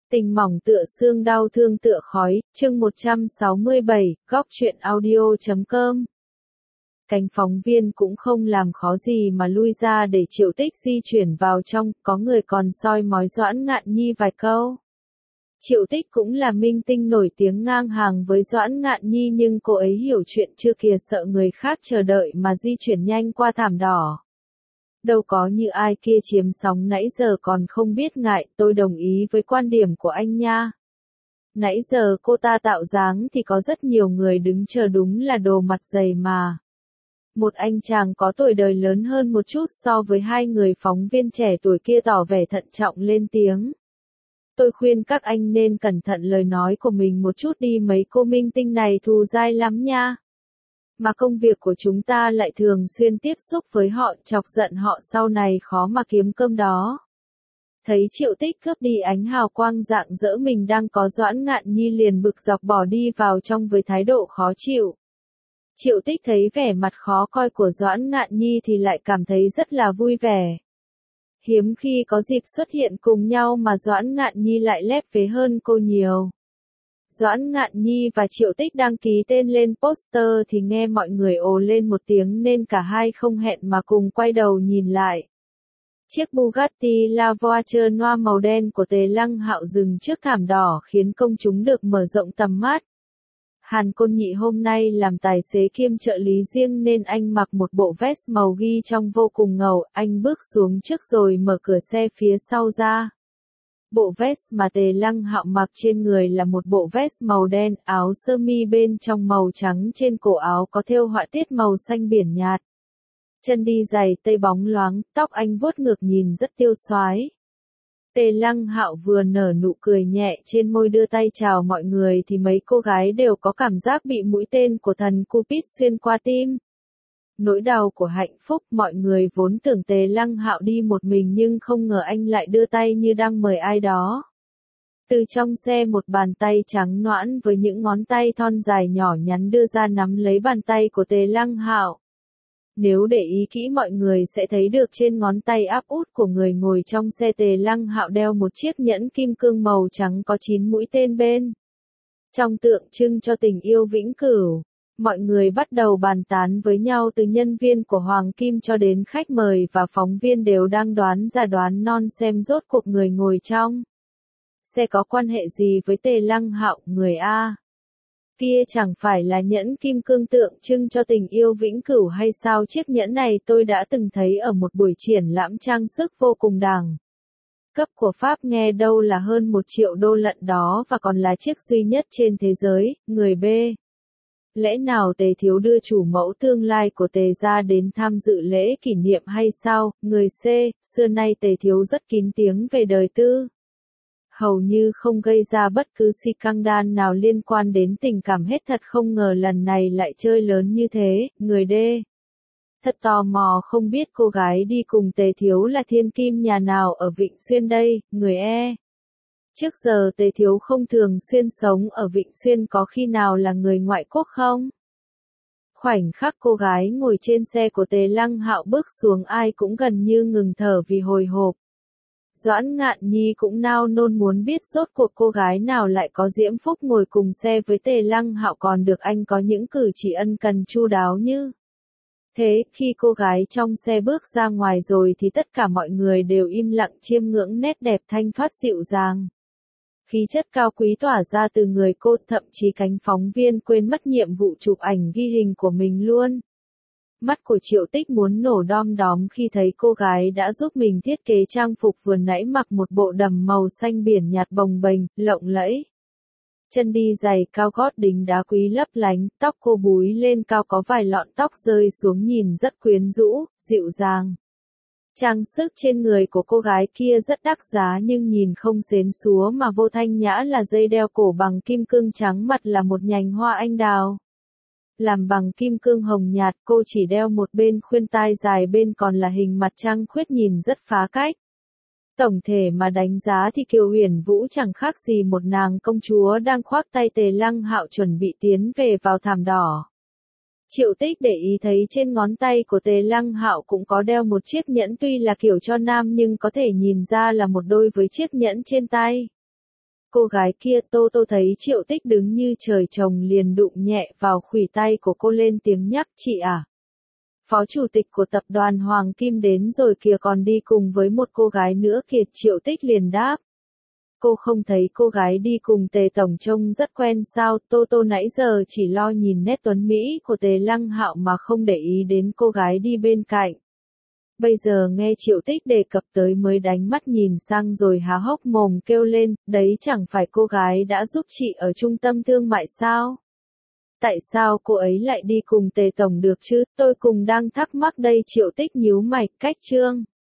Tình mỏng tựa xương đau thương tựa khói, chương 167, góc truyện audio.com. Cánh phóng viên cũng không làm khó gì mà lui ra để Triệu Tích di chuyển vào trong, có người còn soi mói Doãn Ngạn Nhi vài câu. Triệu Tích cũng là minh tinh nổi tiếng ngang hàng với Doãn Ngạn Nhi nhưng cô ấy hiểu chuyện chưa kìa, sợ người khác chờ đợi mà di chuyển nhanh qua thảm đỏ. Đâu có như ai kia chiếm sóng nãy giờ còn không biết ngại, tôi đồng ý với quan điểm của anh nha. Nãy giờ cô ta tạo dáng thì có rất nhiều người đứng chờ, đúng là đồ mặt dày mà. Một anh chàng có tuổi đời lớn hơn một chút so với hai người phóng viên trẻ tuổi kia tỏ vẻ thận trọng lên tiếng. Tôi khuyên các anh nên cẩn thận lời nói của mình một chút đi, mấy cô minh tinh này thù dai lắm nha. Mà công việc của chúng ta lại thường xuyên tiếp xúc với họ, chọc giận họ sau này khó mà kiếm cơm đó. Thấy Triệu Tích cướp đi ánh hào quang rạng rỡ mình đang có, Doãn Ngạn Nhi liền bực dọc bỏ đi vào trong với thái độ khó chịu. Triệu Tích thấy vẻ mặt khó coi của Doãn Ngạn Nhi thì lại cảm thấy rất là vui vẻ. Hiếm khi có dịp xuất hiện cùng nhau mà Doãn Ngạn Nhi lại lép vế hơn cô nhiều. Doãn Ngạn Nhi và Triệu Tích đăng ký tên lên poster thì nghe mọi người ồ lên một tiếng nên cả hai không hẹn mà cùng quay đầu nhìn lại. Chiếc Bugatti La Voiture Noire màu đen của Tề Lăng Hạo dừng trước thảm đỏ khiến công chúng được mở rộng tầm mắt. Hàn Côn Nhị hôm nay làm tài xế kiêm trợ lý riêng nên anh mặc một bộ vest màu ghi trong vô cùng ngầu, anh bước xuống trước rồi mở cửa xe phía sau ra. Bộ vest mà Tề Lăng Hạo mặc trên người là một bộ vest màu đen, áo sơ mi bên trong màu trắng, trên cổ áo có thêu họa tiết màu xanh biển nhạt. Chân đi giày tây bóng loáng, tóc anh vuốt ngược nhìn rất tiêu xoái. Tề Lăng Hạo vừa nở nụ cười nhẹ trên môi đưa tay chào mọi người thì mấy cô gái đều có cảm giác bị mũi tên của thần Cupid xuyên qua tim. Nỗi đau của hạnh phúc, mọi người vốn tưởng Tề Lăng Hạo đi một mình nhưng không ngờ anh lại đưa tay như đang mời ai đó. Từ trong xe một bàn tay trắng nõn với những ngón tay thon dài nhỏ nhắn đưa ra nắm lấy bàn tay của Tề Lăng Hạo. Nếu để ý kỹ mọi người sẽ thấy được trên ngón tay áp út của người ngồi trong xe Tề Lăng Hạo đeo một chiếc nhẫn kim cương màu trắng có 9 mũi tên bên trong, tượng trưng cho tình yêu vĩnh cửu. Mọi người bắt đầu bàn tán với nhau, từ nhân viên của Hoàng Kim cho đến khách mời và phóng viên đều đang đoán ra đoán non xem rốt cuộc người ngồi trong xe có quan hệ gì với Tề Lăng Hạo. Người A kia chẳng phải là nhẫn kim cương tượng trưng cho tình yêu vĩnh cửu hay sao? Chiếc nhẫn này tôi đã từng thấy ở một buổi triển lãm trang sức vô cùng đẳng cấp của Pháp, nghe đâu là hơn 1 triệu đô lận đó, và còn là chiếc duy nhất trên thế giới. Người B: lẽ nào Tề thiếu đưa chủ mẫu tương lai của Tề gia đến tham dự lễ kỷ niệm hay sao? Người C: xưa nay Tề thiếu rất kín tiếng về đời tư, hầu như không gây ra bất cứ scandal nào liên quan đến tình cảm hết, thật không ngờ lần này lại chơi lớn như thế. Người D: thật tò mò không biết cô gái đi cùng Tề thiếu là thiên kim nhà nào ở Vịnh Xuyên đây. Người E: trước giờ Tề thiếu không thường xuyên sống ở Vịnh Xuyên, có khi nào là người ngoại quốc không? Khoảnh khắc cô gái ngồi trên xe của Tề Lăng Hạo bước xuống, ai cũng gần như ngừng thở vì hồi hộp. Doãn Ngạn Nhi cũng nao nôn muốn biết rốt cuộc cô gái nào lại có diễm phúc ngồi cùng xe với Tề Lăng Hạo, còn được anh có những cử chỉ ân cần chu đáo như thế. Khi cô gái trong xe bước ra ngoài rồi thì tất cả mọi người đều im lặng chiêm ngưỡng nét đẹp thanh thoát dịu dàng, khí chất cao quý tỏa ra từ người cô, thậm chí cánh phóng viên quên mất nhiệm vụ chụp ảnh ghi hình của mình luôn. Mắt của Triệu Tích muốn nổ đom đóm khi thấy cô gái đã giúp mình thiết kế trang phục vừa nãy mặc một bộ đầm màu xanh biển nhạt bồng bềnh, lộng lẫy. Chân đi giày cao gót đính đá quý lấp lánh, tóc cô búi lên cao có vài lọn tóc rơi xuống nhìn rất quyến rũ, dịu dàng. Trang sức trên người của cô gái kia rất đắt giá nhưng nhìn không xến xúa mà vô thanh nhã, là dây đeo cổ bằng kim cương trắng, mặt là một nhành hoa anh đào làm bằng kim cương hồng nhạt, cô chỉ đeo một bên khuyên tai dài, bên còn là hình mặt trăng khuyết nhìn rất phá cách. Tổng thể mà đánh giá thì Kiều Uyển Vũ chẳng khác gì một nàng công chúa đang khoác tay Tề Lăng Hạo chuẩn bị tiến về vào thảm đỏ. Triệu Tích để ý thấy trên ngón tay của Tề Lăng Hạo cũng có đeo một chiếc nhẫn, tuy là kiểu cho nam nhưng có thể nhìn ra là một đôi với chiếc nhẫn trên tay. Cô gái kia Tô Tô thấy Triệu Tích đứng như trời trồng liền đụng nhẹ vào khuỷu tay của cô lên tiếng nhắc chị à. Phó chủ tịch của tập đoàn Hoàng Kim đến rồi kìa còn đi cùng với một cô gái nữa kìa Triệu Tích liền đáp. Cô không thấy cô gái đi cùng Tề Tổng trông rất quen sao, Tô Tô nãy giờ chỉ lo nhìn nét tuấn Mỹ của Tề Lăng Hạo mà không để ý đến cô gái đi bên cạnh. Bây giờ nghe Triệu Tích đề cập tới mới đánh mắt nhìn sang rồi há hốc mồm kêu lên, đấy chẳng phải cô gái đã giúp chị ở trung tâm thương mại sao? Tại sao cô ấy lại đi cùng Tề Tổng được chứ, tôi cùng đang thắc mắc đây Triệu Tích nhíu mày, cách Trương.